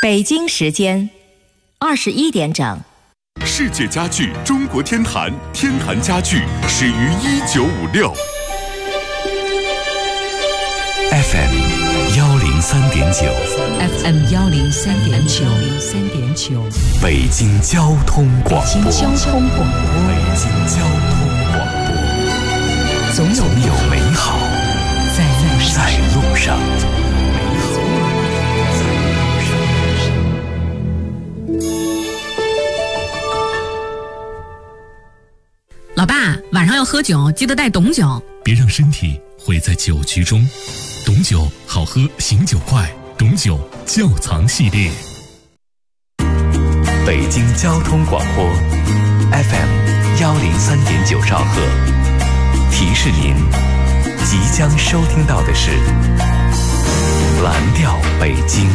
北京时间21点整。 世界家具中国天坛，天坛家具始于1956。 FM 103.9 FM 103.9 北京交通广播。 北京交通广播。总有美好在路上。 老爸，晚上要喝酒，记得带董酒， 别让身体毁在酒局中。董酒好喝，醒酒快，董酒窖藏系列。 北京交通广播 FM 103.9兆赫，提示您即将收听到的是蓝调北京。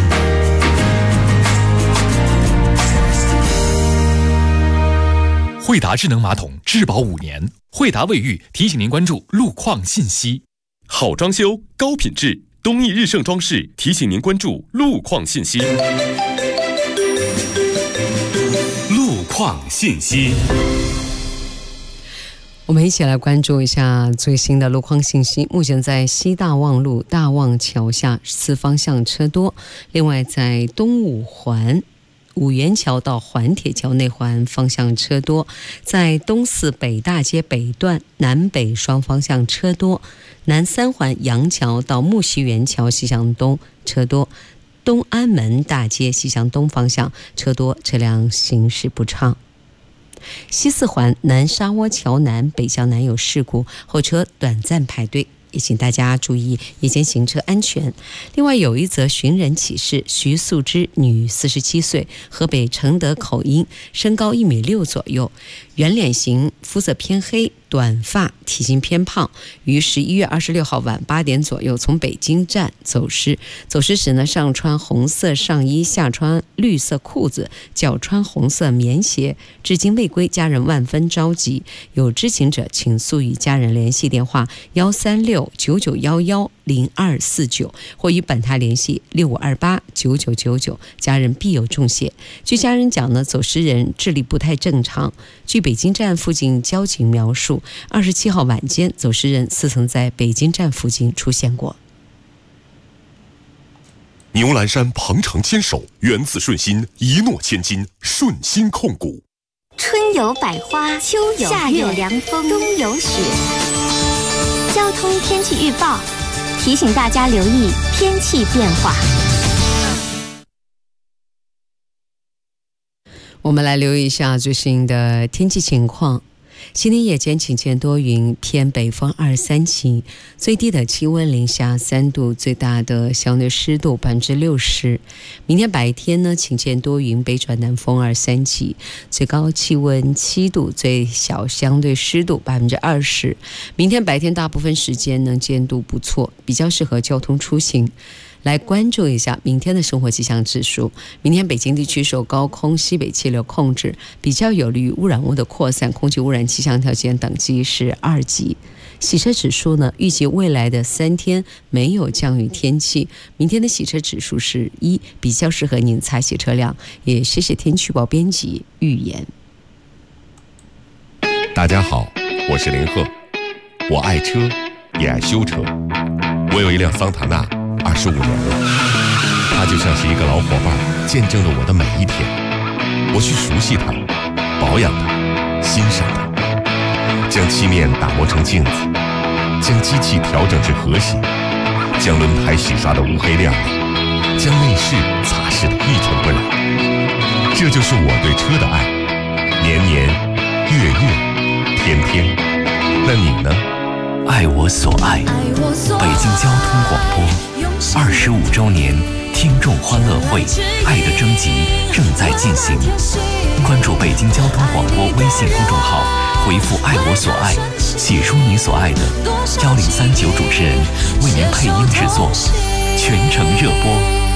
惠达智能马桶质保5年，惠达卫浴提醒您关注路况信息。 好装修，高品质，东义日盛装饰提醒您关注路况信息。 路况信息， 我们一起来关注一下最新的路况信息。目前在西大望路大望桥下4方向车多，另外在东五环五元桥到环铁桥内环方向车多，在东四北大街北段南北双方向车多，南3环杨桥到木樨园桥西向东车多，东安门大街西向东方向车多，车辆行驶不畅。西4环南沙窝桥南北向南有事故，后车短暂排队，也请大家注意夜间行车安全。另外有一则寻人启事，徐素芝，女，47岁，河北承德口音，身高1.6米左右，圆脸型，肤色偏黑，短发，体型偏胖，于11月26号晚8点左右从北京站走失。走失时呢，上穿红色上衣，下穿绿色裤子，脚穿红色棉鞋，至今未归，家人万分着急。有知情者请速与家人联系电话13699110249，或与本台联系65289999，家人必有重谢。据家人讲呢，走失人智力不太正常。据北京站附近交警描述，27号晚间走失人似曾在北京站附近出现过。 牛栏山鹏程牵手，源自顺心，一诺千金，顺心控股。 春有百花，秋有夏有凉风，冬有雪。交通天气预报提醒大家留意天气变化。 我们来留意一下最新的天气情况。今天夜间晴间多云，偏北风2、3级，最低的气温零下3度，最大的相对湿度60%。明天白天呢，晴间多云，北转南风2、3级，最高气温7度，最小相对湿度20%。明天白天大部分时间呢，见度不错，比较适合交通出行。来关注一下明天的生活气象指数。明天北京地区受高空西北气流控制，比较有利于污染物的扩散，空气污染气象条件等级是2级。洗车指数呢，预计未来的3天没有降雨天气，明天的洗车指数是1，比较适合您擦洗车辆。也谢谢天气预报编辑预言。 大家好，我是林鹤，我爱车，也爱修车。我有一辆桑塔纳，25年了，它就像是一个老伙伴，见证了我的每一天。我去熟悉它，保养它，欣赏它，将漆面打磨成镜子，将机器调整至和谐，将轮胎洗刷得乌黑亮丽，将内饰擦拭得一尘不染。这就是我对车的爱，年年，月月，天天。那你呢？ 爱我所爱，北京交通广播25周年听众欢乐会爱的征集正在进行，关注北京交通广播微信公众号，回复爱我所爱，写出你所爱的，1039主持人为您配音制作，全程热播。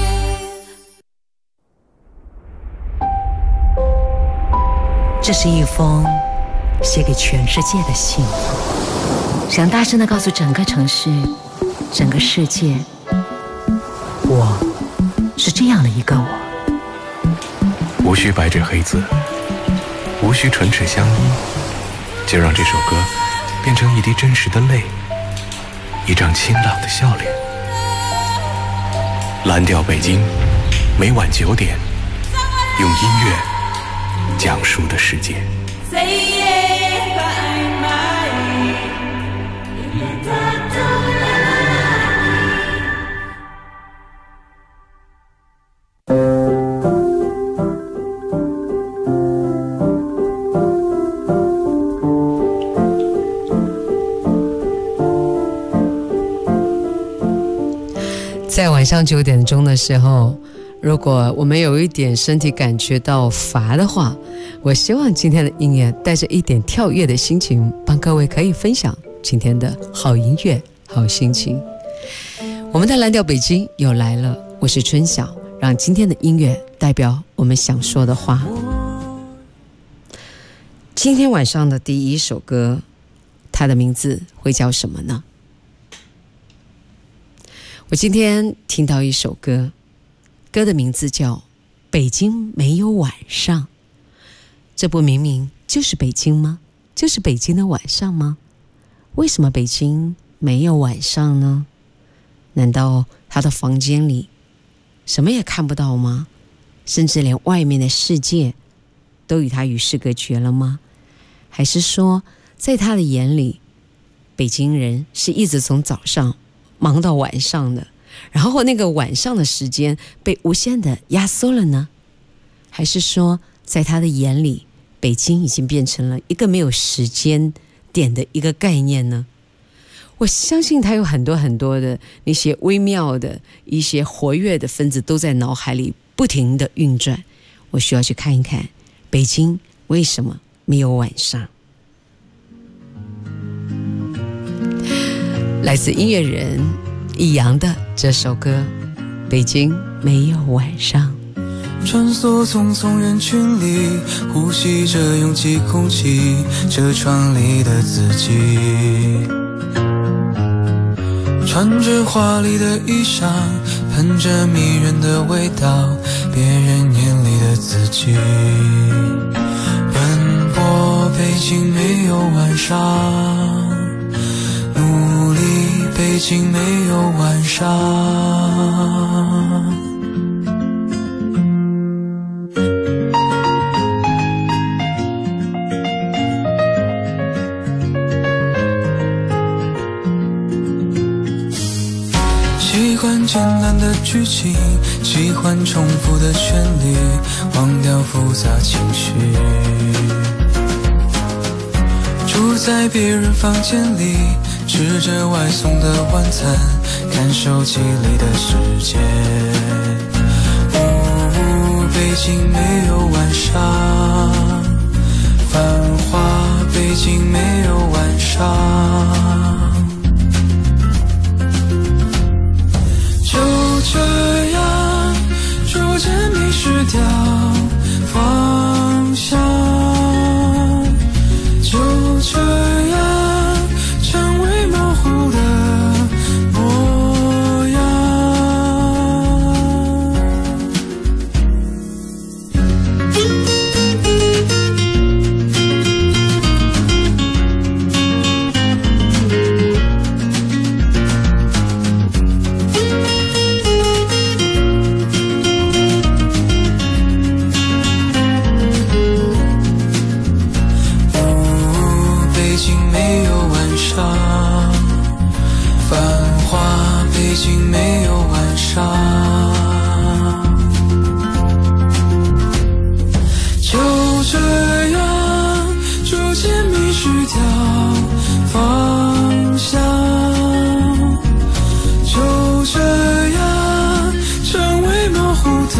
这是一封写给全世界的信，想大声地告诉整个城市，整个世界，我是这样的一个我。 无需白纸黑字，无需唇齿相依，就让这首歌变成一滴真实的泪，一张清朗的笑脸。蓝调北京，每晚9点，用音乐讲述的世界。 在晚上9点钟的时候，如果我们有一点身体感觉到乏的话，我希望今天的音乐带着一点跳跃的心情，帮各位可以分享今天的好音乐、好心情。我们的蓝调北京又来了，我是春晓，让今天的音乐代表我们想说的话。今天晚上的第一首歌，它的名字会叫什么呢？我今天听到一首歌，歌的名字叫《北京没有晚上》。这不明明就是北京吗？就是北京的晚上吗？为什么北京没有晚上呢？难道他的房间里什么也看不到吗？甚至连外面的世界都与他与世隔绝了吗？还是说在他的眼里，北京人是一直从早上忙到晚上的，然后那个晚上的时间被无限的压缩了呢？还是说在他的眼里，北京已经变成了一个没有时间点的一个概念呢？我相信他有很多很多的那些微妙的一些活跃的分子都在脑海里不停的运转。我需要去看一看北京为什么没有晚上。来自音乐人易阳的这首歌《北京没有晚上》。 穿梭匆匆人群里，呼吸着拥挤空气，车窗里的自己，穿着华丽的衣裳，喷着迷人的味道，别人眼里的自己，奔波北京没有晚上，努力北京没有晚上。喜欢简单的剧情，喜欢重复的旋律，忘掉复杂情绪，住在别人房间里，吃着外送的晚餐，看手机里的世界。北京没有晚上，繁华北京没有晚上，就这样逐渐迷失掉方向，就这样成为模糊的模样。北京没有晚上，繁华北京没有晚上，就这样逐渐迷失掉方向，就这样成为模糊的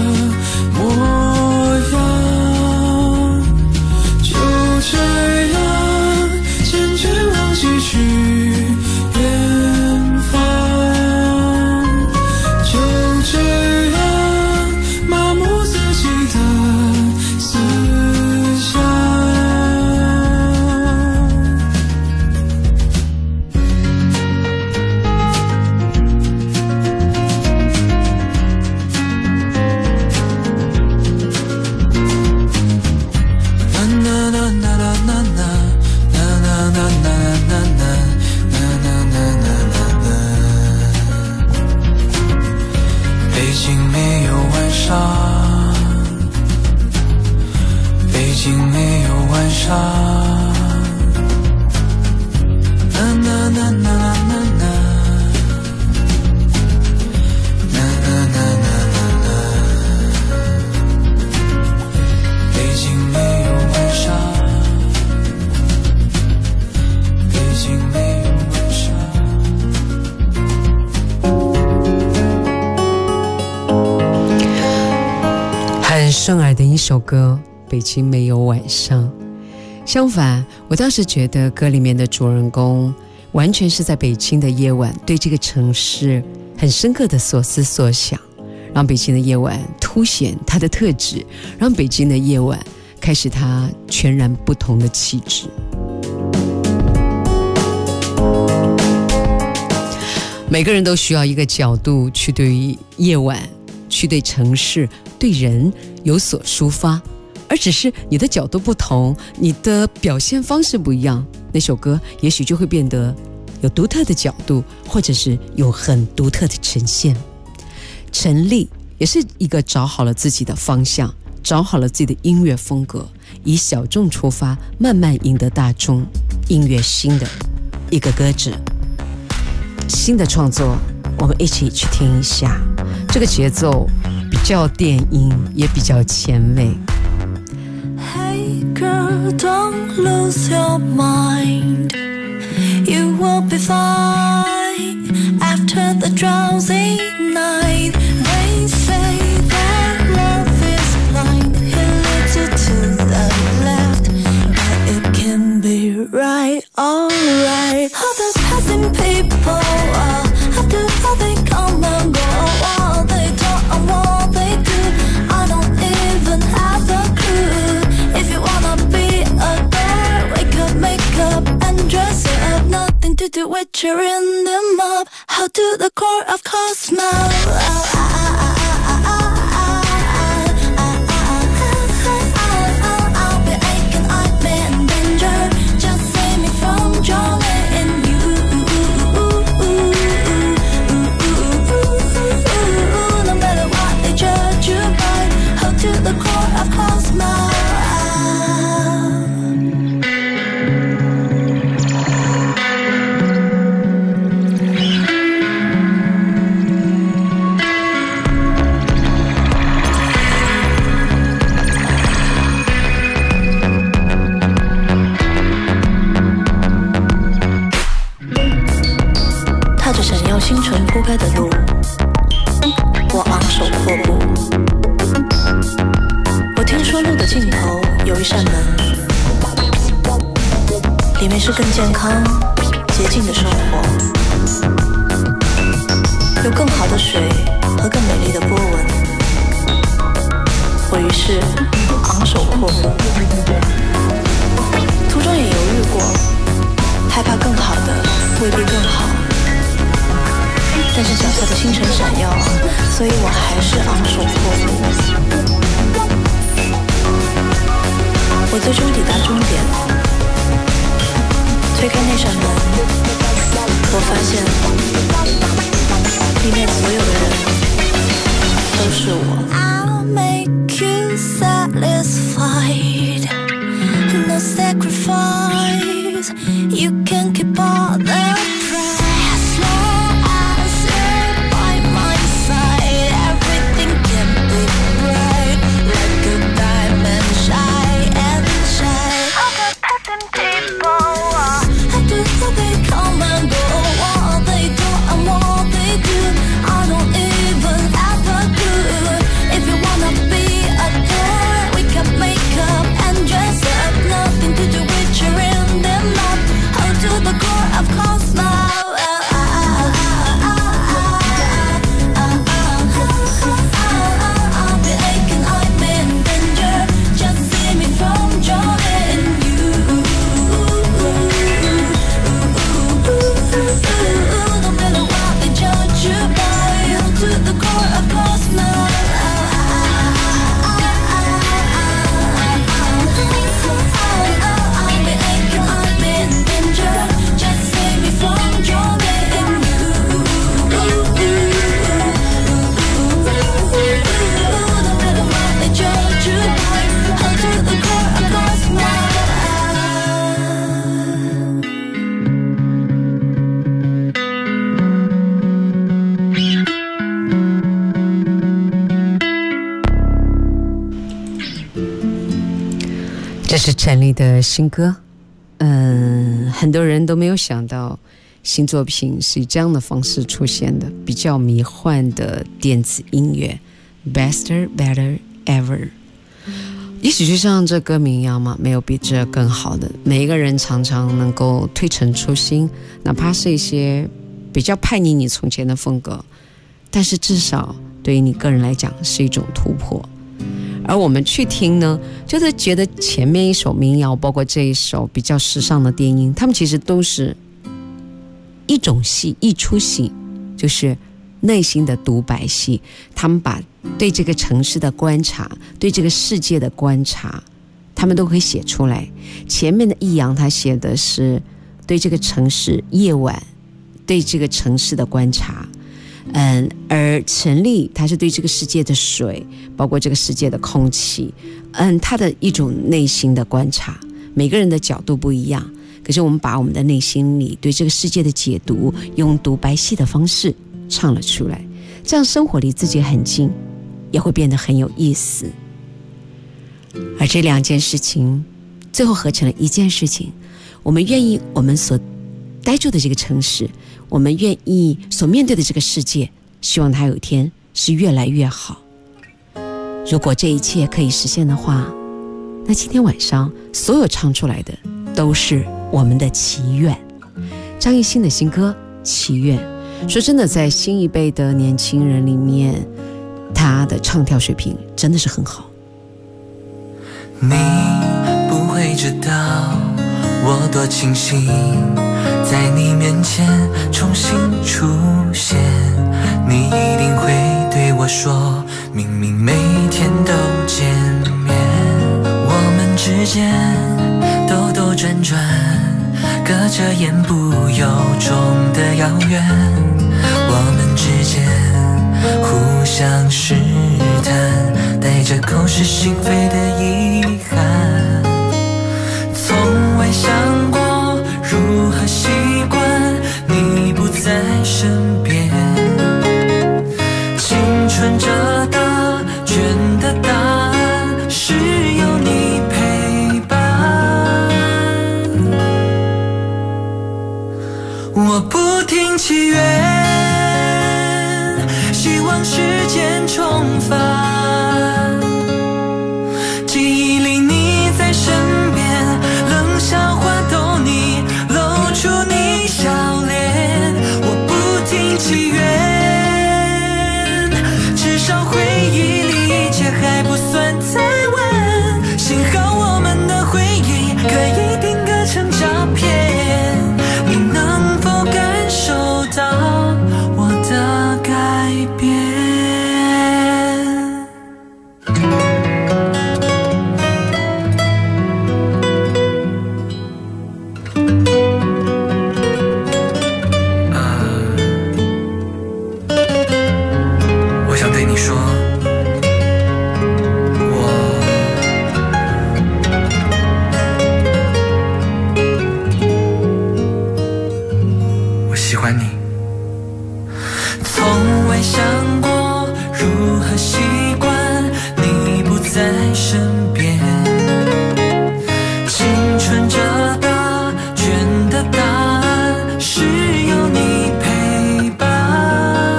模样，就这样渐渐忘记去远方，就这京没有晚上，北京没有晚上。啦啦啦啦啦啦，啦啦啦啦啦，北京没有晚上，北京没有晚上。 很顺耳的一首歌，北京没有晚上。相反，我当时觉得歌里面的主人公完全是在北京的夜晚对这个城市很深刻的所思所想，让北京的夜晚凸显它的特质，让北京的夜晚开始它全然不同的气质。每个人都需要一个角度去对于夜晚，去对城市，对人有所抒发，而只是你的角度不同，你的表现方式不一样，那首歌也许就会变得有独特的角度，或者是有很独特的呈现。陈粒也是一个找好了自己的方向，找好了自己的音乐风格，以小众出发，慢慢赢得大众。音乐新的一个歌者，新的创作，我们一起去听一下。这个节奏比较电音，也比较前卫。 Hey girl, don't lose your mind. You will be fine after the drowsy night. They say that love is blind. He leads you to the left, but it can be right, alright. All the passing people, after all they come and go, all they talk and what they do, I don't even have a clue. If you wanna be a girl, wake up, make up and dress up. Nothing to do with cheering them up. How to the core of Cosmo. I'll be aching, I've been in danger. Just save me from drowning in you. No matter what they judge you by, how to the core of Cosmo.星辰铺开的路，我昂首阔步。我听说路的尽头有一扇门，里面是更健康、洁净的生活，有更好的水和更美丽的波纹。我于是昂首阔步，途中也犹豫过，害怕更好的未必更好。但是脚下的星辰闪耀，所以我还是昂首阔步。我最终抵达终点，推开那扇门，我发现里面所有的人都是我。I'll make you satisfied, no sacrifice. You can keep all the they come and go, all they do and what they 这是陈粒的新歌。很多人都没有想到新作品是以这样的方式出现的，比较迷幻的电子音乐 Better Better Ever。 也许就像这歌名一样嘛，没有比这更好的。每一个人常常能够推陈出新，哪怕是一些比较叛逆你从前的风格，但是至少对于你个人来讲是一种突破。而我们去听呢，就是觉得前面一首民谣，包括这一首比较时尚的电音，他们其实都是一种戏，一出戏，就是内心的独白戏。他们把对这个城市的观察，对这个世界的观察，他们都可以写出来。前面的易阳他写的是对这个城市夜晚，对这个城市的观察。而陈粒他是对这个世界的水，包括这个世界的空气，他的一种内心的观察。每个人的角度不一样，可是我们把我们的内心里对这个世界的解读，用独白戏的方式唱了出来，这样生活离自己很近，也会变得很有意思。而这两件事情最后合成了一件事情，我们愿意我们所待住的这个城市，我们愿意所面对的这个世界，希望它有一天是越来越好。如果这一切可以实现的话，那今天晚上所有唱出来的都是我们的祈愿。张艺兴的新歌《祈愿》，说真的，在新一辈的年轻人里面，他的唱跳水平真的是很好。 你不会知道我多庆幸在你面前重新出现，你一定会对我说，明明每天都见面，我们之间兜兜转转，隔着言不由衷的遥远，我们之间互相试探，带着口是心非的遗憾，从未想过如何习惯你不在身边，青春这答卷的答案是有你陪伴，我不停祈愿，希望时间重返，记忆里你在身边，冷笑话逗你，露出你笑脸，我不停祈愿，至少回忆里一切还不算太晚，幸好我们的回忆可以定格成照片，你能否感受到我的改变？我想对你说，我喜欢你。从未想过如何习惯你不在身边，青春这答卷的答案是有你陪伴，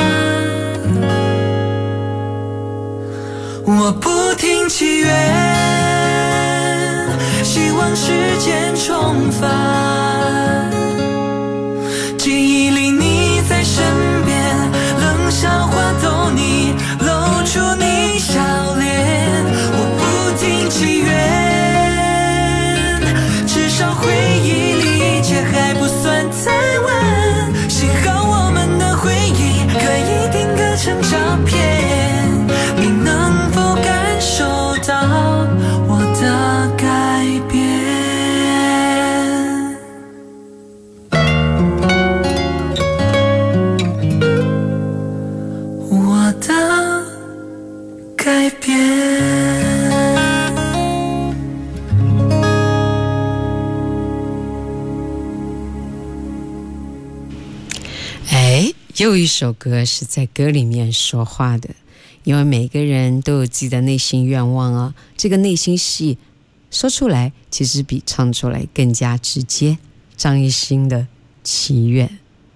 我不停祈愿，希望时间重返，记忆里你在身边，冷笑话逗你，露出你笑脸，我不停祈愿，至少回忆里一切还不算太晚，幸好我们的回忆可以定格成照片，你能否感受到我的改变？我的改变。 又一首歌是在歌里面说话的，因为每个人都有自己的内心愿望啊，这个内心戏说出来其实比唱出来更加直接。张艺兴的《祈愿》。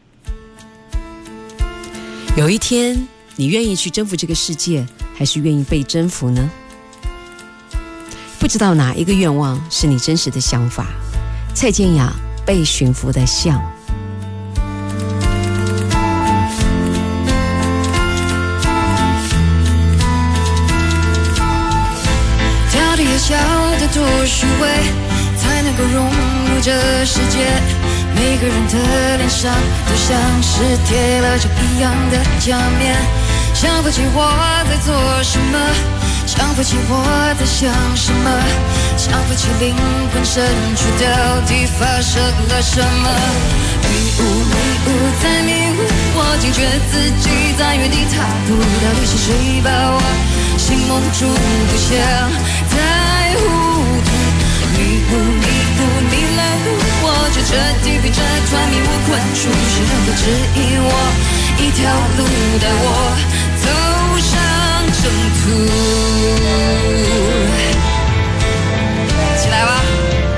有一天，你愿意去征服这个世界，还是愿意被征服呢？不知道哪一个愿望是你真实的想法。蔡健雅被驯服的象。 到底要笑得多虚伪，才能够融入这世界？每个人的脸上都像是贴了着一样的假面，想不起我在做什么，想不起我在想什么，想不起灵魂深处到底发生了什么。迷雾迷雾在迷雾，我惊觉自己在原地踏步，到底是谁把我心蒙住，不想太糊涂。迷雾迷雾迷了路，我就彻底被这团迷雾困住，谁能够指引我一条路，带我走上征途？起来吧！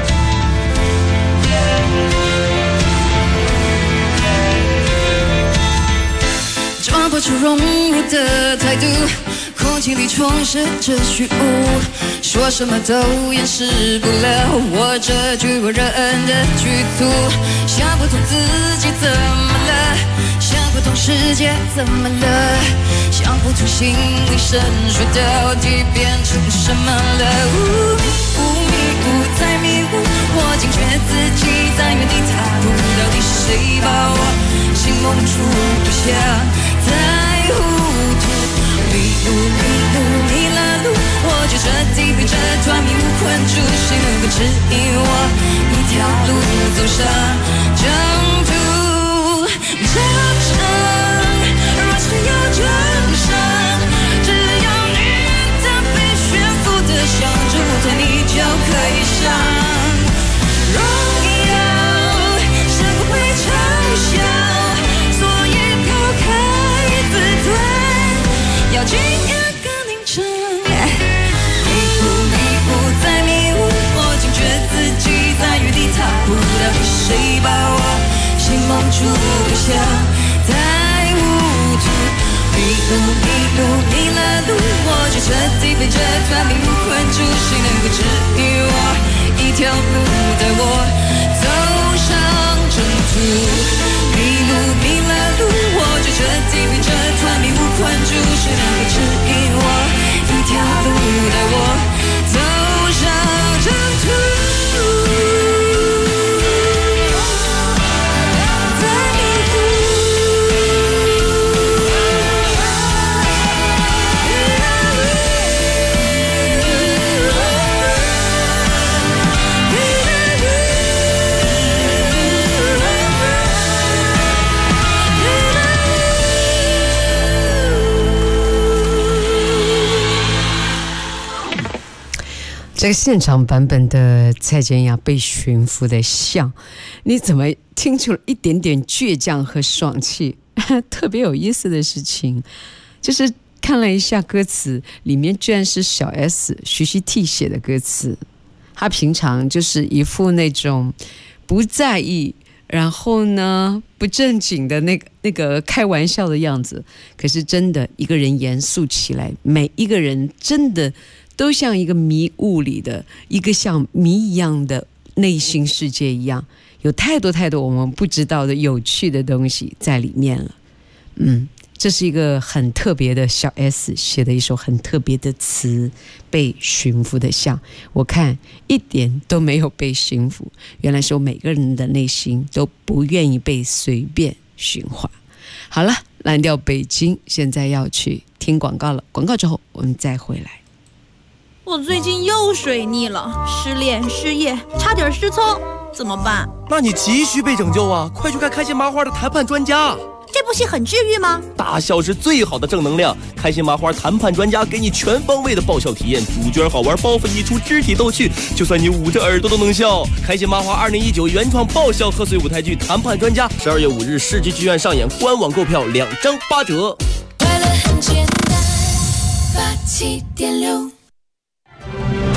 装不出融入的态度，空气里充斥着虚无，说什么都掩饰不了我这巨过人的局促。想不通自己怎么了，想不通世界怎么了，想不通心里深处到底变成什么了。迷雾迷雾在迷雾，我惊觉自己在原地踏步，到底是谁把我心蒙住，不想太糊涂。迷路迷路迷了路，我就彻底被这团迷雾困住，谁能够指引我一条路走上征途？征程若是要征上，只要你的被驯服的像，这舞台你就可以上。荣耀胜不被嘲笑，所以抛开自尊，要惊讶更凝成。迷雾迷雾在迷雾，我惊觉自己在原地踏步，到底谁把我心蒙住，不想太糊涂。迷路迷路迷了路，我就彻底被这团迷雾困住，谁能够指引我一条路，带我走上征途？迷路迷了路，我就彻底被这团迷雾困住，谁能够指引我一条路，带我走上征途？ 这个现场版本的蔡健雅被驯服的象，你怎么听出了一点点倔强和爽气？特别有意思的事情，就是看了一下歌词，里面居然是小 S 徐熙娣写的歌词。他平常就是一副那种不在意，然后呢不正经的那个开玩笑的样子，可是真的一个人严肃起来，每一个人真的都像一个迷雾里的一个像谜一样的内心世界一样，有太多太多我们不知道的有趣的东西在里面了。这是一个很特别的小 S 写的一首很特别的词，被驯服的象。我看一点都没有被驯服，原来是我每个人的内心都不愿意被随便驯化。好了，蓝调北京现在要去听广告了，广告之后我们再回来。 我最近又水逆了，失恋失业，差点失聪，怎么办？ 那你急需被拯救啊！快去看开心麻花的谈判专家。 这部戏很治愈吗？ 大笑是最好的正能量，开心麻花谈判专家给你全方位的爆笑体验，主角好玩，包袱一出，肢体逗趣，就算你捂着耳朵都能笑。开心麻花2019原创爆笑贺岁舞台剧《谈判专家》，12月5日世纪剧院上演，官网购票2张8折。 快乐很简单，87.6。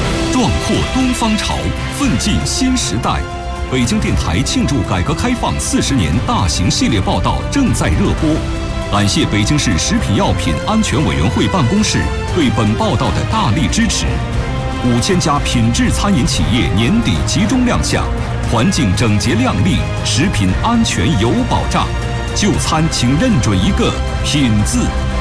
壮阔东方潮，奋进新时代。北京电台庆祝改革开放40年大型系列报道正在热播。感谢北京市食品药品安全委员会办公室对本报道的大力支持。5000家品质餐饮企业年底集中亮相，环境整洁亮丽，食品安全有保障。就餐请认准一个品字。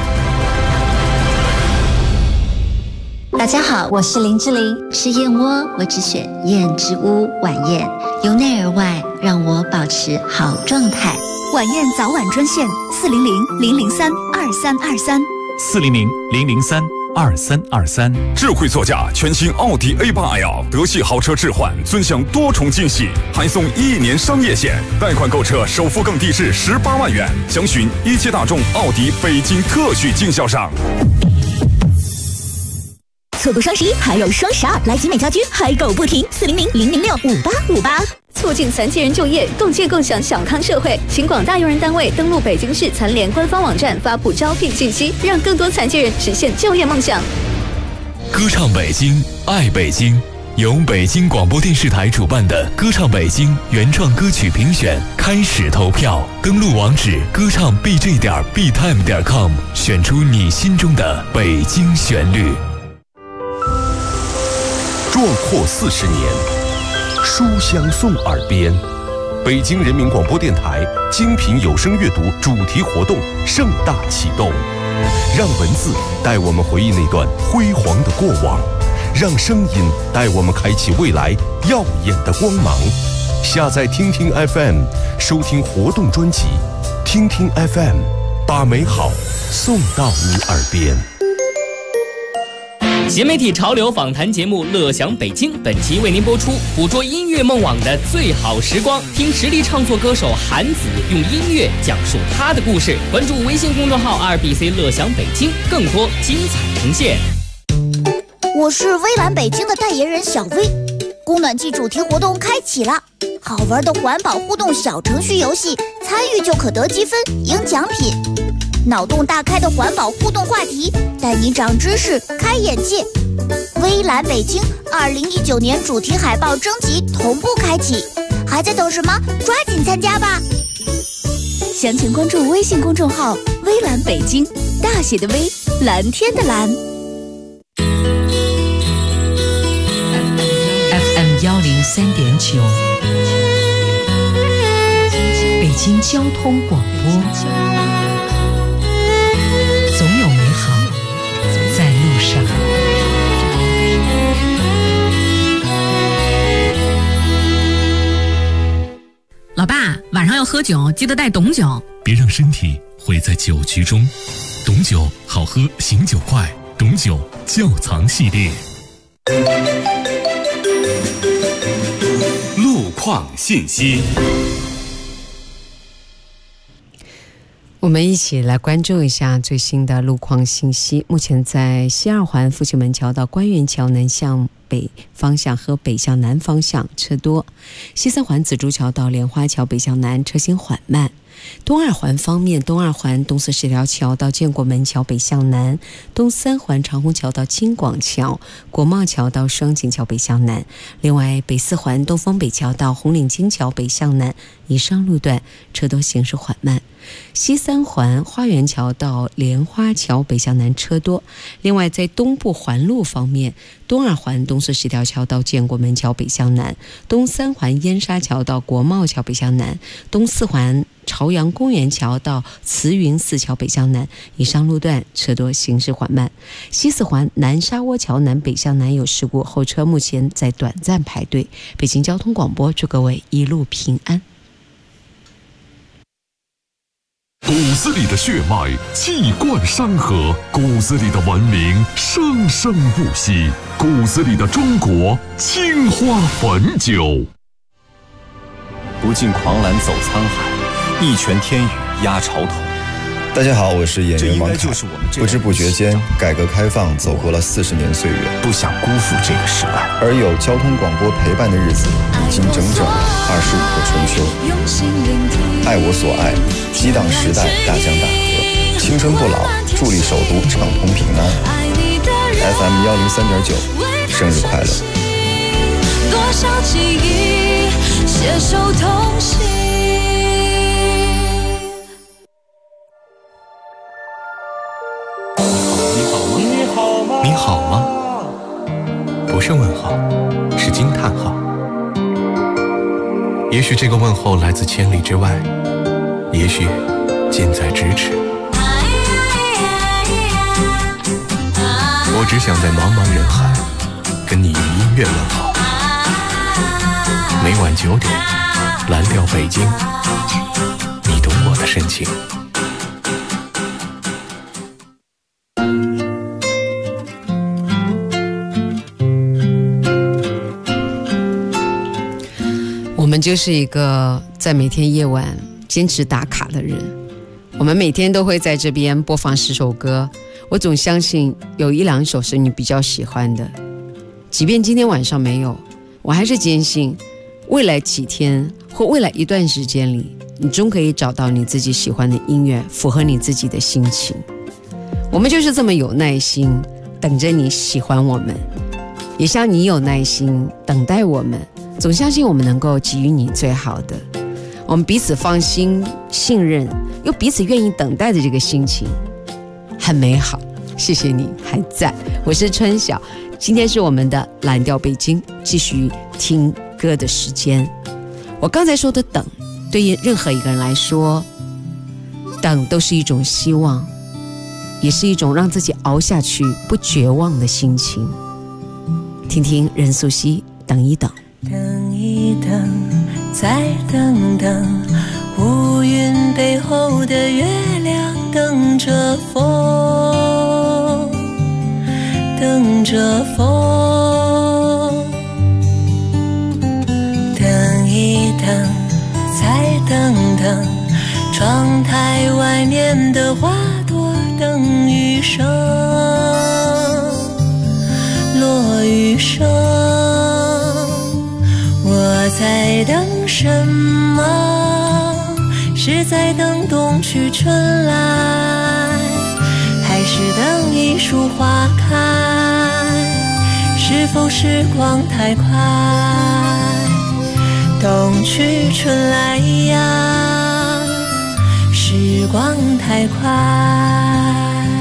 大家好，我是林志玲，吃燕窝我只选燕之屋晚宴，由内而外让我保持好状态。 晚宴早晚专线400-003-2323 400-003-2323。 智慧座驾全新奥迪 A8L 德系豪车置换，尊享多重惊喜，还送1年商业险，贷款购车首付更低至18万元。详询一汽大众奥迪北京特许经销商。 错过双11还有双12，来集美家居嗨购不停，400-006-5858。促进残疾人就业，共建共享小康社会。请广大用人单位登录北京市残联官方网站发布招聘信息，让更多残疾人实现就业梦想。 歌唱北京，爱北京，由北京广播电视台主办的歌唱北京原创歌曲评选开始投票，登录网址歌唱 bj.btime.com， 选出你心中的北京旋律。 壮阔40年，书香送耳边。北京人民广播电台精品有声阅读主题活动盛大启动，让文字带我们回忆那段辉煌的过往，让声音带我们开启未来耀眼的光芒。下载听听 FM， 收听活动专辑，听听 FM， 把美好送到你耳边。 新媒体潮流访谈节目《乐享北京》本期为您播出，捕捉音乐梦网的最好时光，听实力唱作歌手韩子用音乐讲述他的故事。关注微信公众号2BC 乐享北京，更多精彩呈现。 我是微蓝北京的代言人小薇，供暖季主题活动开启了，好玩的环保互动小程序游戏，参与就可得积分赢奖品。脑洞大开的环保互动话题，带你长知识开眼界。微蓝北京2019年主题海报征集同步开启，还在等什么？抓紧参加吧！ 详情关注微信公众号微蓝北京，大写的微，蓝天的蓝。 FM 103.9，北京交通广播。总有美好在路上。 老爸，晚上要喝酒，记得带董酒。 别让身体毁在酒局中。董酒好喝，醒酒快。董酒窖藏系列。 路况信息。 我们一起来关注一下最新的路况信息。目前在西二环复兴门桥到官园桥南向北方向和北向南方向车多，西三环紫竹桥到莲花桥北向南车行缓慢。东二环方面，东二环东四十条桥到建国门桥北向南，东三环长虹桥到京广桥，国贸桥到双井桥北向南。另外，北四环东风北桥到红领巾桥北向南以上路段车多，行驶缓慢。西三环花园桥到莲花桥北向南车多。另外，在东部环路方面，东二环东四十条桥到建国门桥北向南，东三环燕沙桥到国贸桥北向南，东四环朝阳公园桥到慈云寺桥北向南以上路段车多，行驶缓慢。西四环南沙窝桥南北向南有事故，后车目前在短暂排队。北京交通广播祝各位一路平安。 骨子里的血脉气贯山河，骨子里的文明生生不息，骨子里的中国青花汾酒。 不尽狂澜走沧海，一拳天宇压潮头。 大家好，我是演员王凯。不知不觉间，改革开放走过了40年岁月， 不想辜负这个时代。 而有交通广播陪伴的日子，已经整整25个春秋。爱我所爱，激荡时代大江大河，青春不老，助力首都畅通平安。FM 103.9，生日快乐！ 少记忆，携手同行。 你好吗？不是问号，是惊叹号。也许这个问候来自千里之外，也许近在咫尺。我只想在茫茫人海跟你用音乐问候。每晚9点，蓝调北京，你懂我的深情。 我们就是一个在每天夜晚坚持打卡的人，我们每天都会在这边播放10首歌，我总相信有1、2首是你比较喜欢的，即便今天晚上没有，我还是坚信未来几天或未来一段时间里，你终可以找到你自己喜欢的音乐，符合你自己的心情。我们就是这么有耐心等着你喜欢我们，也像你有耐心等待我们，总相信我们能够给予你最好的，我们彼此放心信任又彼此愿意等待的这个心情很美好。谢谢你还在，我是春晓，今天是我们的蓝调北京继续听歌的时间。我刚才说的等，对于任何一个人来说，等都是一种希望，也是一种让自己熬下去不绝望的心情。听听任素汐等一等。 等一等，再等等，乌云背后的月亮等着风，等着风。等一等，再等等，窗台外面的花朵等雨声，落雨声。我在等什么？是在等冬去春来，还是等一束花开？是否时光太快？冬去春来呀，时光太快。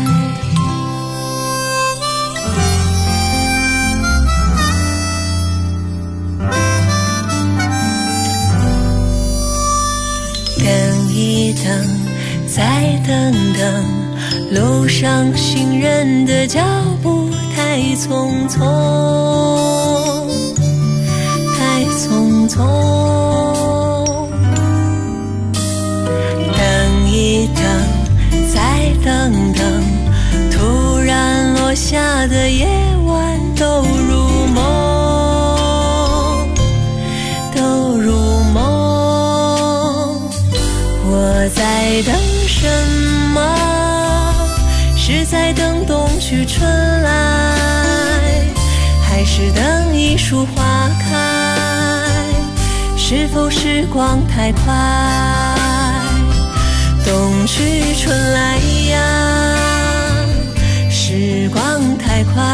等一等，再等等，路上行人的脚步太匆匆，太匆匆。等一等，再等等，突然落下的夜晚都如梦，都如梦。我在等什么？是在等冬去春来，还是等一束花开？是否时光太快？冬去春来呀，时光太快。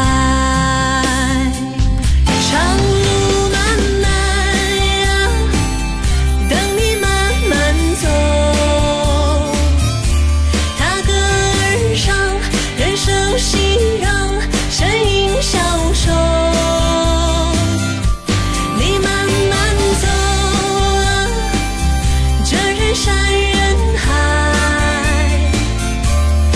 长路漫漫呀，等你慢慢走。踏歌而上，人生熙攘，身影消瘦。你慢慢走啊，这人山人海，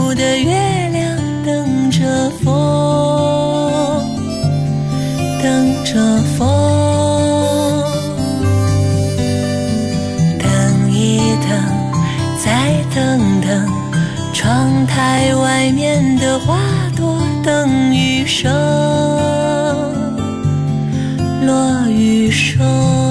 雾的月亮等着风，等着风，等一等，再等等，窗台外面的花朵等雨声，落雨声。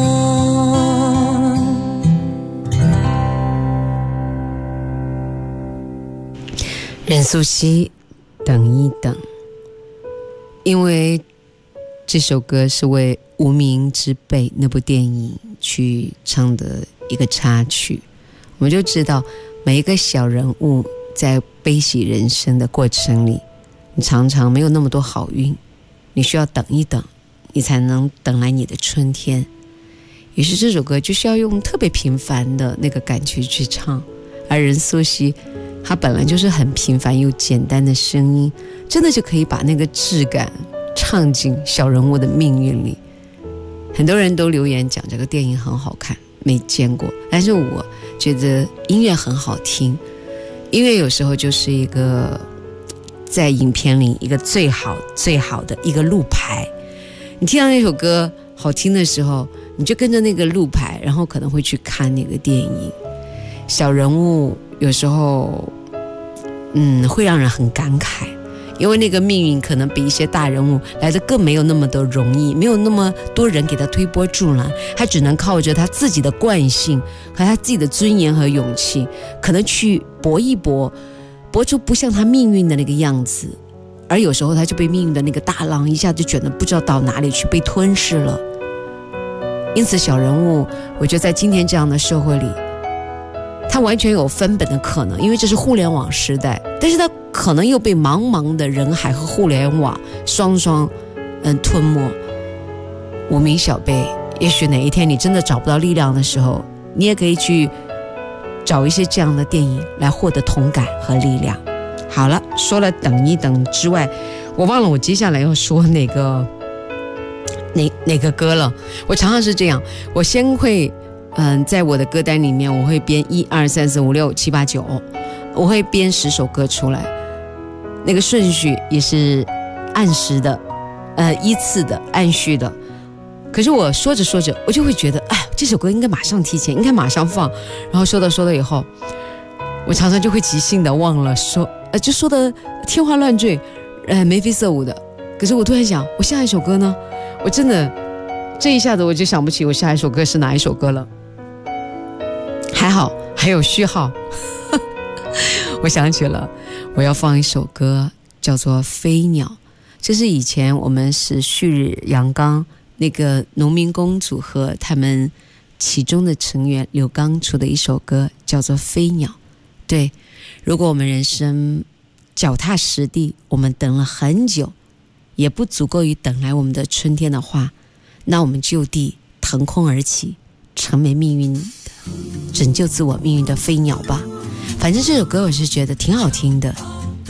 任素汐，等一等。因为这首歌是为《无名之辈》那部电影去唱的一个插曲，我们就知道每一个小人物在悲喜人生的过程里，你常常没有那么多好运，你需要等一等，你才能等来你的春天。于是这首歌就需要用特别平凡的那个感觉去唱，而任素汐她本来就是很平凡又简单的声音，真的就可以把那个质感唱进小人物的命运里。很多人都留言讲这个电影很好看，没见过，但是我觉得音乐很好听。音乐有时候就是一个在影片里一个最好的一个路牌，你听到那首歌好听的时候，你就跟着那个路牌，然后可能会去看那个电影。小人物有时候会让人很感慨，因为那个命运可能比一些大人物来得更没有那么的容易，没有那么多人给他推波助澜，他只能靠着他自己的惯性和他自己的尊严和勇气，可能去搏一搏，搏出不像他命运的那个样子，而有时候他就被命运的那个大浪一下就卷得不知道到哪里去，被吞噬了。因此小人物，我觉得在今天这样的社会里，他完全有分本的可能，因为这是互联网时代，但是他可能又被茫茫的人海和互联网双双吞没。无名小辈，也许哪一天你真的找不到力量的时候，你也可以去找一些这样的电影来获得同感和力量。好了，说了等一等之外，我忘了我接下来要说哪个歌了。我常常是这样，我先会在我的歌单里面，我会编1、2、3、4、5、6、7、8、9，我会编10首歌出来，那个顺序也是按时的，依次的，按序的。可是我说着说着，我就会觉得，这首歌应该马上提前，应该马上放。然后说到以后，我常常就会即兴的忘了说，就说的天花乱坠，眉飞色舞的。可是我突然想，我下一首歌呢？我真的这一下子我就想不起我下一首歌是哪一首歌了。还好还有序号我想起了，我要放一首歌叫做《飞鸟》，这是以前我们是旭日阳刚那个农民工组合他们其中的成员刘刚出的一首歌，叫做《飞鸟》。对，如果我们人生脚踏实地，我们等了很久也不足够于等来我们的春天的话，那我们就地腾空而起，成为命运的拯救自我命运的飞鸟吧。反正这首歌我是觉得挺好听的。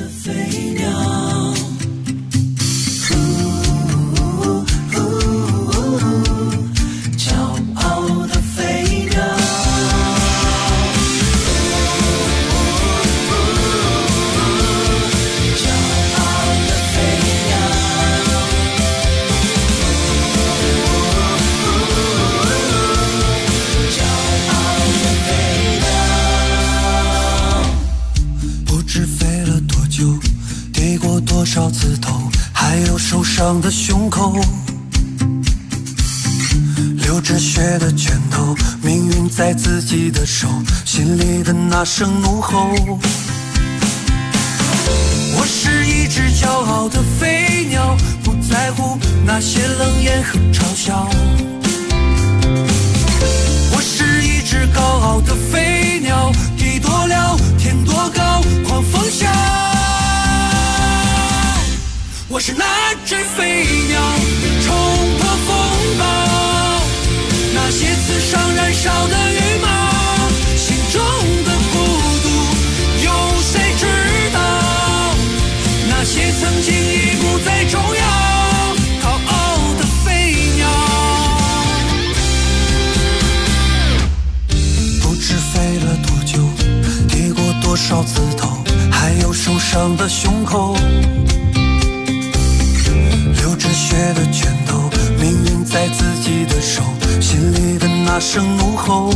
多少刺头，还有受伤的胸口，流着血的拳头，命运在自己的手，心里的那声怒吼。我是一只骄傲的飞鸟，不在乎那些冷眼和嘲笑。我是一只高傲的飞鸟，地多辽，天多高，狂风下。我是那只飞鸟，冲破风暴，那些刺伤燃烧的羽毛，心中的孤独有谁知道？那些曾经已不再重要，高傲的飞鸟，不知飞了多久，跌过多少次头， 还有受伤的胸口，流着血的拳头，命运在自己的手，心里的那声怒吼。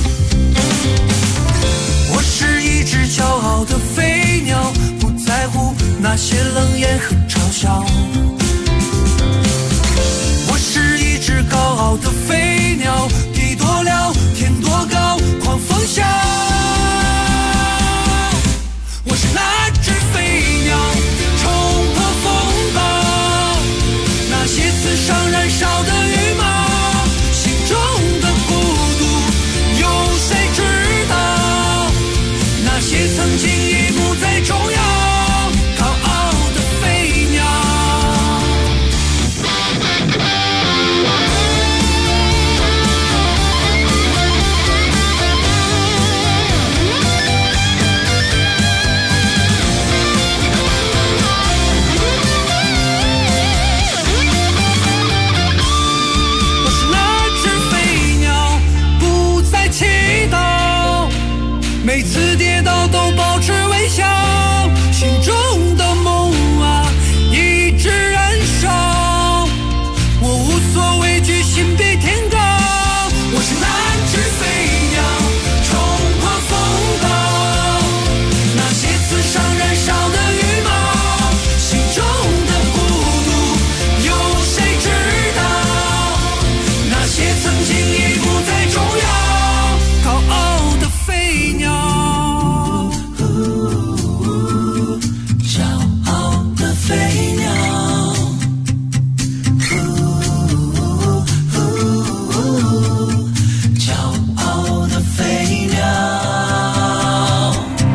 我是一只骄傲的飞鸟，不在乎那些冷眼和嘲笑。我是一只高傲的飞鸟，地多辽，天多高，狂风啸。我是那只飞鸟，冲破风暴，那些刺伤燃烧的羽毛，心中的孤独有谁知道？那些曾经已不再重要，高傲的飞鸟。我是那只飞鸟，不再祈祷，每次跌倒都保持微笑，心中的梦啊一直燃烧，我无所畏惧，心比天高。我是那只飞鸟，冲破风暴，那些刺伤燃烧的羽毛，心中的孤独有谁知道？那些曾经已不再重要，高傲的飞鸟。骄傲的飞鸟，骄傲的飞鸟。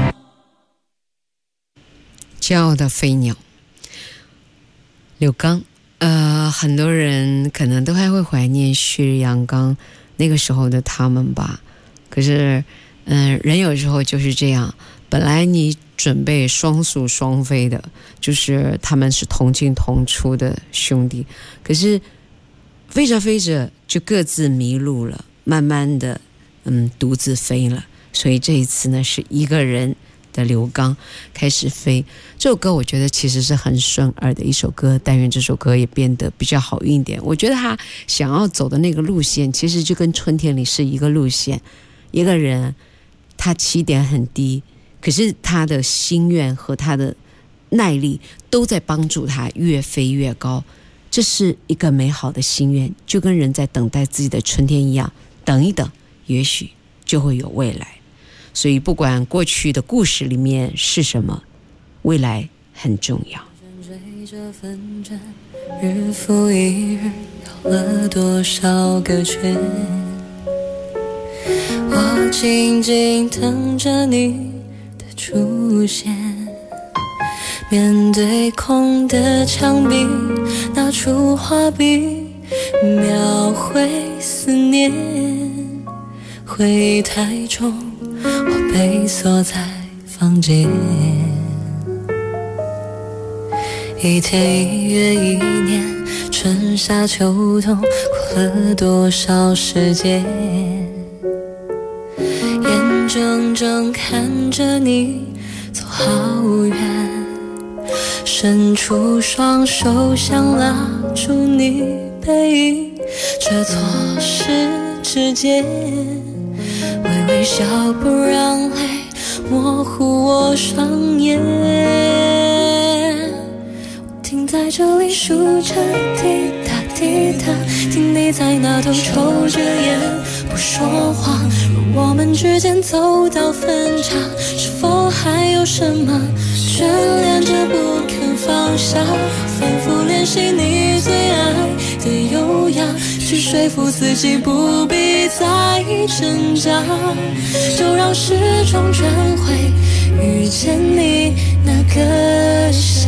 骄傲的飞鸟，刘刚。很多人可能都还会怀念旭日阳刚那个时候的他们吧。可是，人有时候就是这样，本来你准备双宿双飞的，就是他们是同进同出的兄弟，可是飞着飞着就各自迷路了，慢慢的，独自飞了。所以这一次呢，是一个人的刘刚开始飞。这首歌我觉得其实是很顺耳的一首歌，但愿这首歌也变得比较好运一点。我觉得他想要走的那个路线其实就跟春天里是一个路线，一个人他起点很低，可是他的心愿和他的耐力都在帮助他越飞越高，这是一个美好的心愿，就跟人在等待自己的春天一样，等一等也许就会有未来。所以不管过去的故事里面是什么，未来很重要。 追着纷争，日复一日，绕了多少个圈，我静静等着你的出现。面对空的墙壁，拿出画笔，描绘思念。回忆太重，我被锁在房间。一天一月一年，春夏秋冬，过了多少时间？眼睁睁看着你走好远，伸出双手想拉住你背影，却错失指尖。微微笑不让泪模糊我双眼，停在这里数着滴答滴答，听你在那头抽着烟不说话。若我们之间走到分岔，是否还有什么眷恋着不肯放下？反复练习你最爱的优雅，去说服自己不必再挣扎，就让时钟转回遇见你那个夏。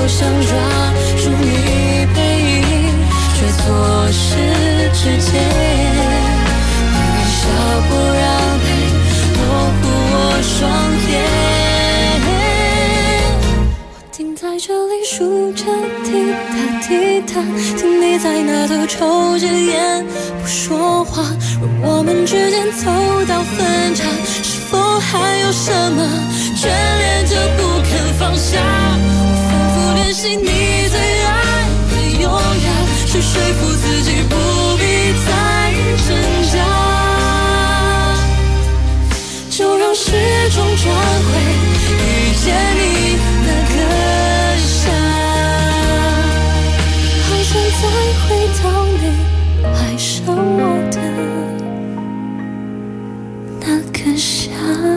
我想抓住你背影，却错失指尖。你微笑不让泪模糊我双眼。我停在这里数着滴答滴答，听你在那头抽着烟不说话。若我们之间走到分岔，是否还有什么眷恋着不肯放下？我反复练习你最爱的优雅，去说服自己不必再挣扎，就让时钟转回遇见你那个夏，好想再回到你爱上我的那个夏。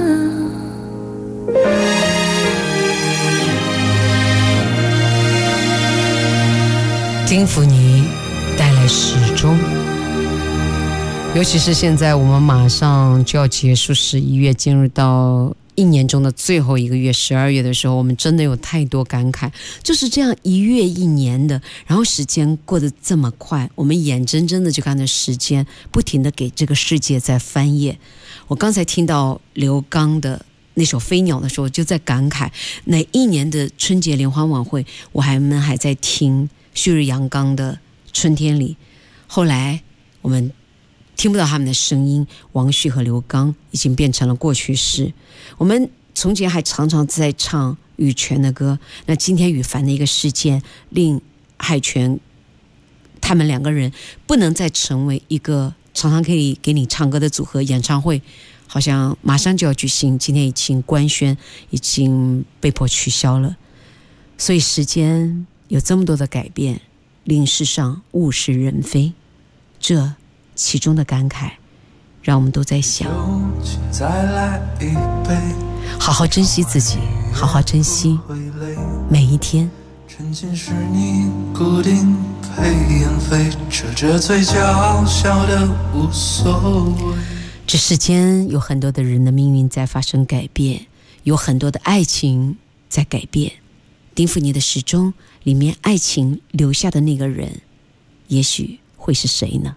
丁福尼带来时钟，尤其是现在我们马上就要结束11月，进入到一年中的最后一个月12月的时候，我们真的有太多感慨，就是这样一月一年的，然后时间过得这么快，我们眼睁睁的就看着时间不停的给这个世界在翻页。我刚才听到刘刚的那首《飞鸟》的时候，就在感慨哪一年的春节联欢晚会我们还在听旭日阳刚的《春天里》，后来我们听不到他们的声音，王旭和刘刚已经变成了过去式。我们从前还常常在唱羽泉的歌，那今天羽凡的一个事件令海泉他们两个人不能再成为一个常常可以给你唱歌的组合，演唱会好像马上就要举行，今天已经官宣，已经被迫取消了。所以时间有这么多的改变，令世上物是人非，这其中的感慨让我们都在想，好好珍惜自己，好好珍惜每一天。 沉浸是你固定配养飞扯着嘴角笑的无所谓。 这世间有很多的人的命运在发生改变，有很多的爱情在改变。丁福尼的时钟里面，爱情留下的那个人也许会是谁呢？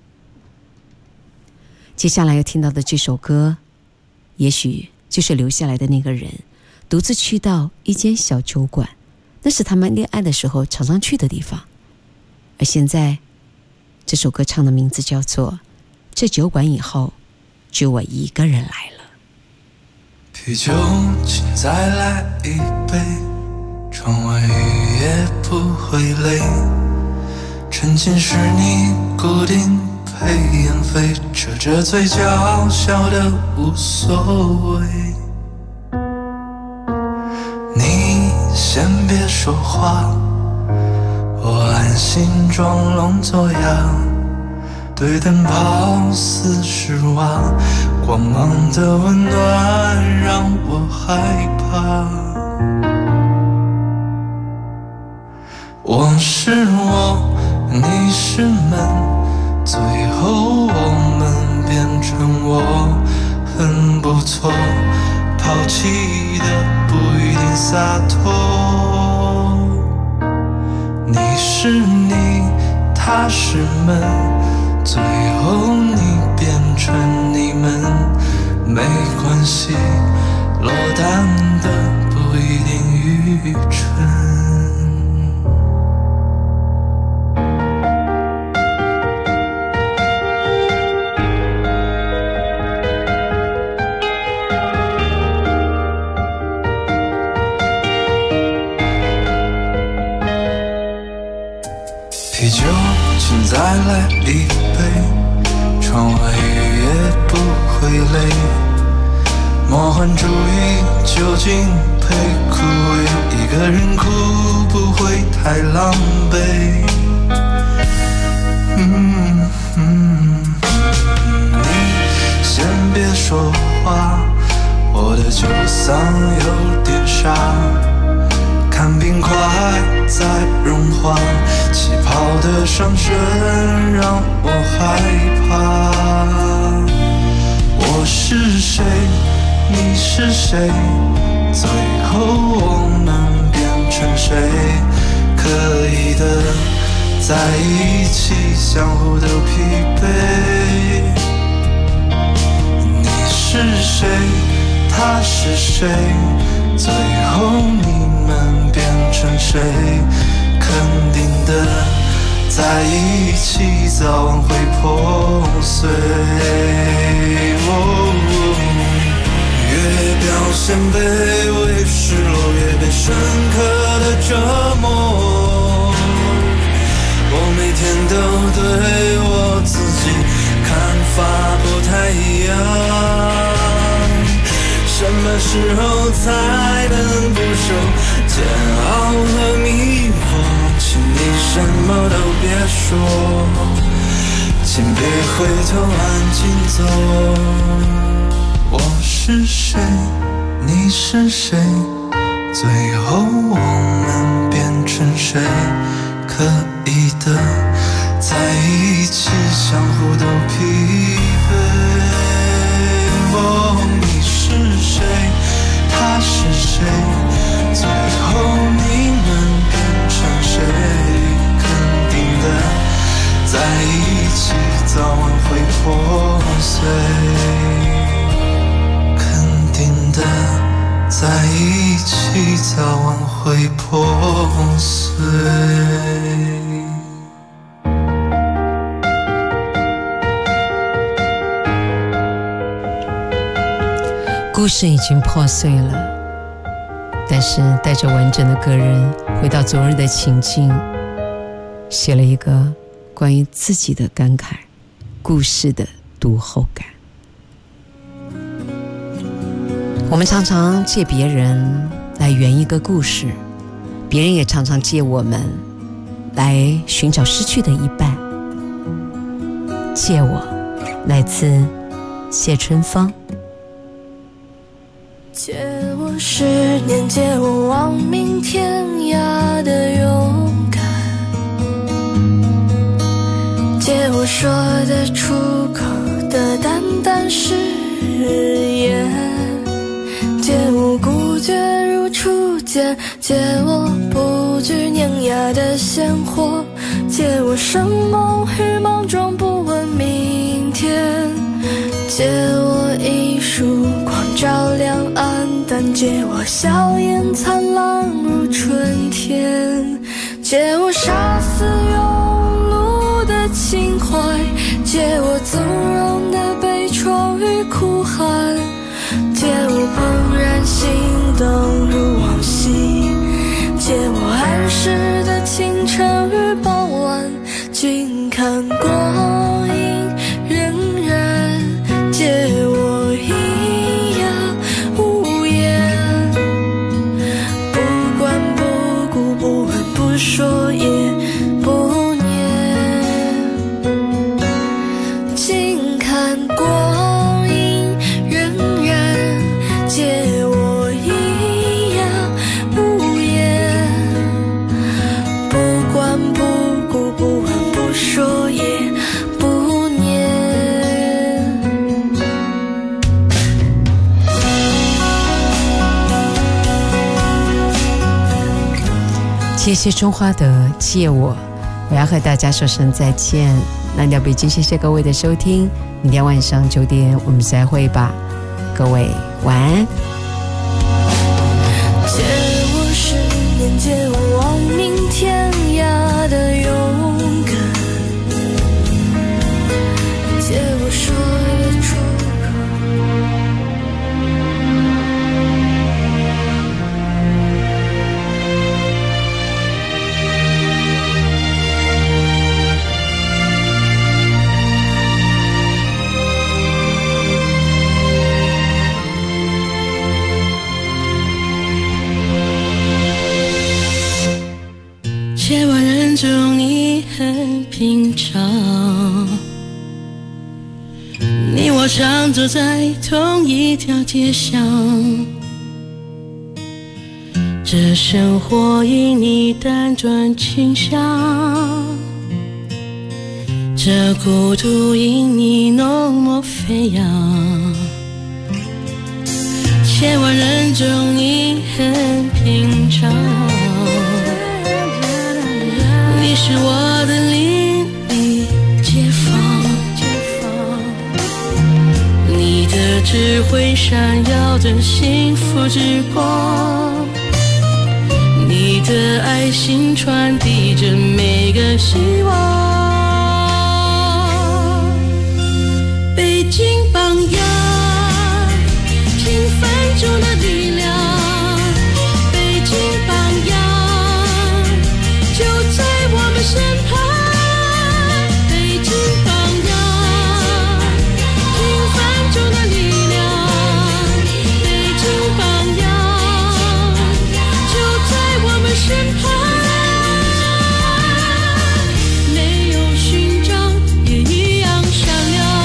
接下来要听到的这首歌也许就是留下来的那个人独自去到一间小酒馆，那是他们恋爱的时候常常去的地方。而现在这首歌唱的名字叫做这酒馆以后只有我一个人来了。 啤酒请再来一杯，窗外雨也不会累，沉浸是你固定配养飞扯着嘴角笑的无所谓。你先别说话，我安心装聋作哑，对灯泡40瓦，光芒的温暖让我害怕。我是我，你是门，最后我们变成我，很不错，抛弃的不一定洒脱。你是你，他是门，最后你变成你们，没关系，落单的不一定愚蠢。啤酒请再来一杯，窗外雨也不会累，魔幻主义究竟配枯萎，一个人哭不会太狼狈。你先别说话，我的酒嗓有点沙，看冰块在融化，气泡的上升让我害怕。我是谁，你是谁， 最后我们变成谁？可以的，在一起相互都疲惫。你是谁？他是谁？最后你们变成谁？肯定的，在一起早晚会破碎。越表现卑微，失落越被深刻的折磨。我每天都对我自己看法不太一样。什么时候才能不受煎熬和迷惑？请你什么都别说，请别回头安静走。我是谁？你是谁？最后我们变成谁？可以的，在一起相互都疲惫。你是谁？他是谁？最后你们变成谁？肯定的，在一起早晚会破碎。肯定的，在一起早晚会破碎。 故事已经破碎了，但是带着完整的个人回到昨日的情境，写了一个关于自己的感慨，故事的读后感。我们常常借别人来圆一个故事，别人也常常借我们来寻找失去的一半。借我，来自谢春芳。 借我10年，借我亡命天涯的勇敢，借我说得出口的淡淡誓言，借我孤绝如初见，借我不惧碾压的鲜活，借我生梦与莽撞不问明天，借我一束光照亮暗淡，借我笑颜灿烂如春天，借我杀死庸碌的情怀，借我纵容的悲怆与哭喊，借我怦然心动如往昔，借我安适的清晨与傍晚，静看光阴荏苒，借我一夜无言，不管不顾不问不说也不念，静看光阴荏苒，借我一夜无言，不管不顾不问不说也不念。 谢谢中华的借我，我要和大家说声再见。蓝调北京，谢谢各位的收听，明天晚上9点我们再会吧，各位晚安。 借我10年，借我亡命天涯的勇敢，借我说得出借我人中你很平常，你我常走在同一条街上，这生活因你单转倾向，这孤独因你浓墨飞扬。 千万人中你很平常，你是我的邻里街坊，你的智慧闪耀着幸福之光，你的爱心传递着每个希望。北京榜样，平凡中的力量，北京榜样就在我们身旁。北京榜样，平凡中的力量，北京榜样就在我们身旁。没有勋章也一样闪亮。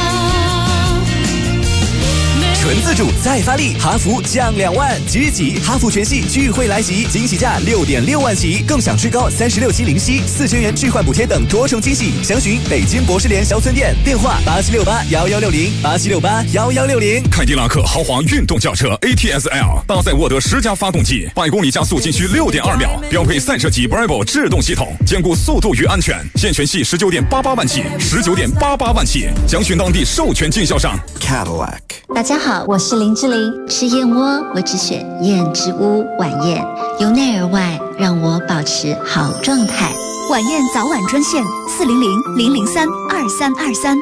纯自主再发力，哈弗降2万，即日起哈弗全系聚会来袭，惊喜价6.6万起，更享最高36期零息，4000元置换补贴等多重惊喜。详询北京博士联小村店，电话87681160，87681160。 凯迪拉克豪华运动轿车 ATS-L 搭载沃德10加发动机，100公里加速仅需6.2秒，标配赛车级 Bravo 制动系统，兼顾速度与安全。现全系19.88万起，19.88万起，详询当地授权经销商。 Cadillac。 大家好，我是林志玲。吃燕窝，我只选燕之屋晚宴，由内而外让我保持好状态。 晚宴早晚专线400-003-2323。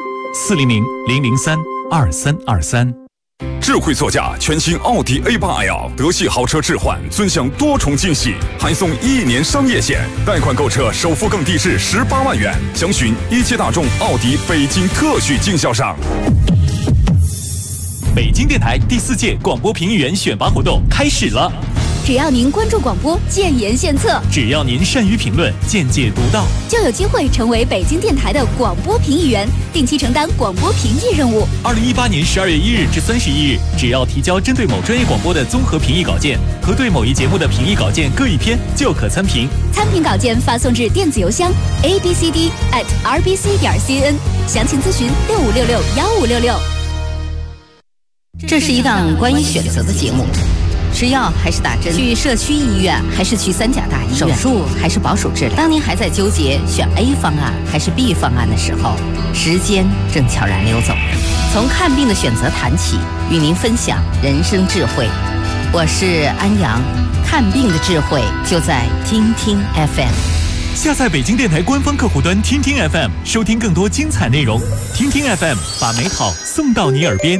400-003-2323。 智慧座驾全新奥迪 A8L 德系豪车置换，尊享多重惊喜，还送1年商业险，贷款购车首付更低至18万元。详询一汽大众奥迪北京特许经销商。 北京电台第4届广播评议员选拔活动开始了。 只要您关注广播，建言献策； 只要您善于评论，见解独到， 就有机会成为北京电台的广播评议员，定期承担广播评议任务。 2018年12月1日至31日，只要提交针对某专业广播的综合评议稿件和对某一节目的评议稿件各1篇，就可参评。 参评稿件发送至电子邮箱 abcd@rbc.cn， 详情咨询65661566。 这是一档关于选择的节目，吃药还是打针，去社区医院还是去3甲大医院，手术还是保守治疗。当您还在纠结选 A 方案还是 B 方案的时候，时间正悄然溜走。从看病的选择谈起，与您分享人生智慧。我是安阳，看病的智慧就在听听 FM。 下载北京电台官方客户端听听 FM， 收听更多精彩内容。听听 FM， 把美好送到你耳边。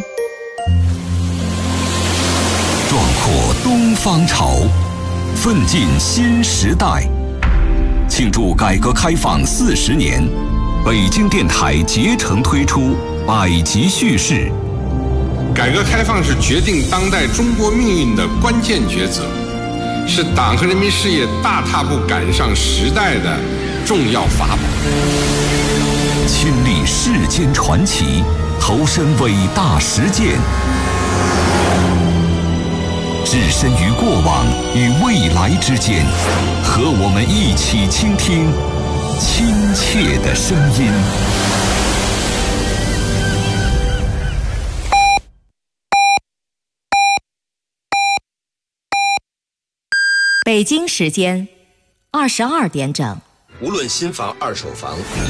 壮阔东方潮，奋进新时代。庆祝改革开放40年，北京电台竭诚推出百集叙事。 改革开放是决定当代中国命运的关键抉择，是党和人民事业大踏步赶上时代的重要法宝。 亲历世间传奇，投身伟大实践，置身于过往与未来之间，和我们一起倾听亲切的声音。 北京时间22点整。 无论新房、二手房、